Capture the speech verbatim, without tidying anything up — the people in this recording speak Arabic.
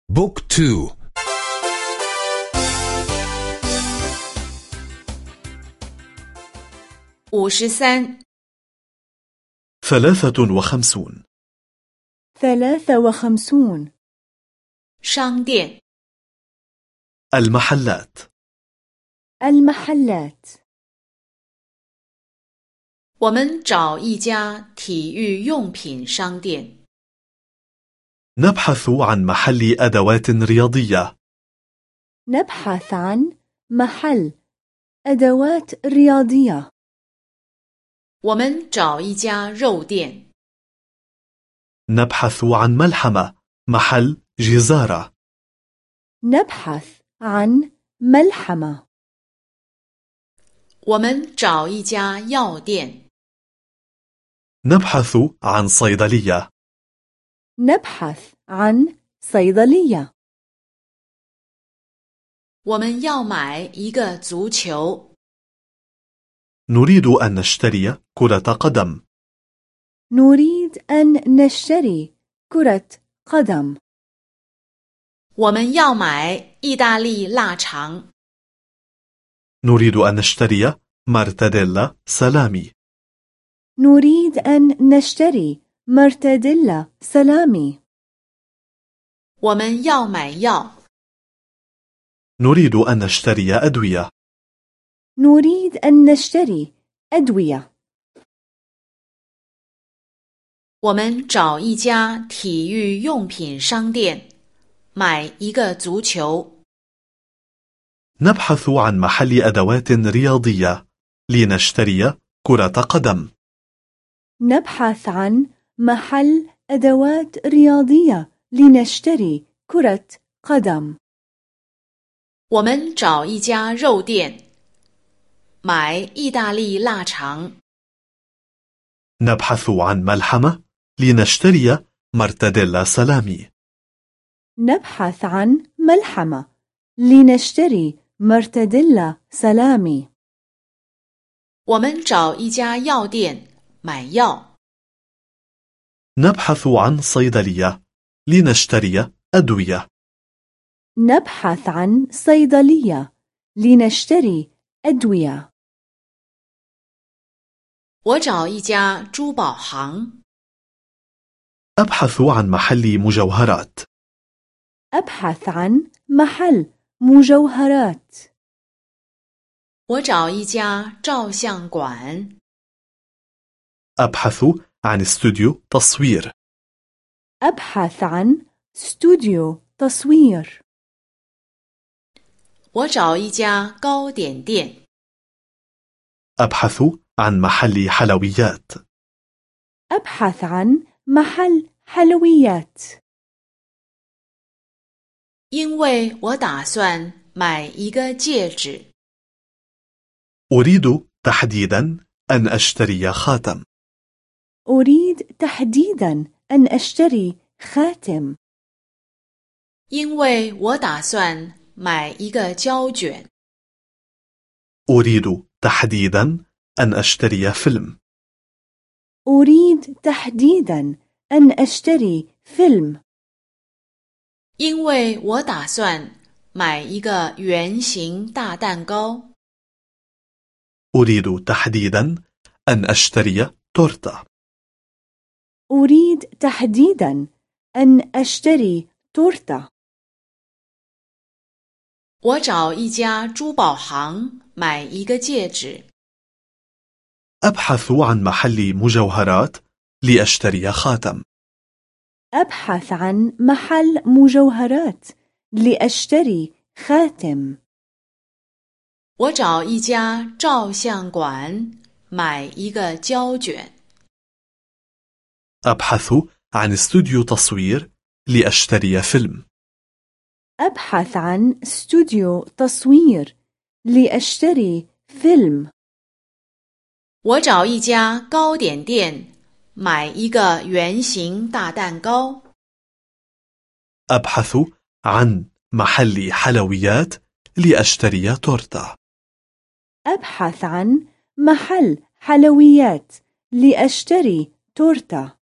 بوك تو. 五十三 ثلاثة وخمسون. ثلاثة وخمسون. 商店 المحلات. المحلات. 我们找一家体育用品商店。 نبحث عن محل أدوات رياضية. نبحث عن محل أدوات رياضية. 我们找一家肉店。 نبحث عن ملحمة، محل جزارة. نبحث عن ملحمة. 我们找一家药店。 نبحث عن صيدلية. نبحث عن صيدلية. 我们要买一个足球。 نريد أن نشتري كرة قدم. نريد أن نشتري كرة قدم. 我们要买意大利腊肠。 نريد أن نشتري مرتديلا سلامي. نريد أن نشتري مرتديلا سلامي. 我们要买药。 نريد أن نشتري أدوية. نريد أن نشتري أدوية. 我们找一家体育用品商店，买一个足球。 نبحث عن محل أدوات رياضية لنشتري كرة قدم. نبحث عن محل أدوات رياضية لنشتري كرة قدم. 我们找一家肉店，买意大利腊肠。 نبحث عن ملحمة لنشتري مرتديلا سلامي. نبحث عن ملحمة لنشتري مرتديلا سلامي. 我们找一家药店，买药。 نبحث عن صيدلية لنشتري أدوية. نبحث عن صيدلية لنشتري أدوية. 我找一家珠宝行。 أبحث عن محل مجوهرات. أبحث عن محل مجوهرات. 我找一家照相馆。 أبحث عن استوديو تصوير. أبحث عن استوديو تصوير. 我找一家糕点店。 أبحث عن محل حلويات. أبحث عن محل حلويات. 因为我打算买一个戒指。 أريد تحديدا أن أشتري خاتم. أريد تحديدا أن أشتري خاتم. 因为我打算买一个胶卷。 أريد تحديدا أن أشتري فيلم. أريد تحديدا أن أشتري فيلم. 因为我打算买一个圆形大蛋糕。 أريد تحديدا أن أشتري تورتة. أريد تحديدا أن أشتري تورتة. 我找一家珠宝行买一个戒指。 أبحث عن محل مجوهرات لأشتري خاتم. أبحث عن محل مجوهرات لأشتري خاتم. 我找一家照相馆买一个胶卷。 أبحث عن استوديو تصوير لأشتري فيلم. أبحث عن استوديو تصوير لأشتري فيلم. 我找一家糕点店买一个圆形大蛋糕。 أبحث عن محل حلويات لأشتري تورتة. أبحث عن محل حلويات لأشتري تورتة.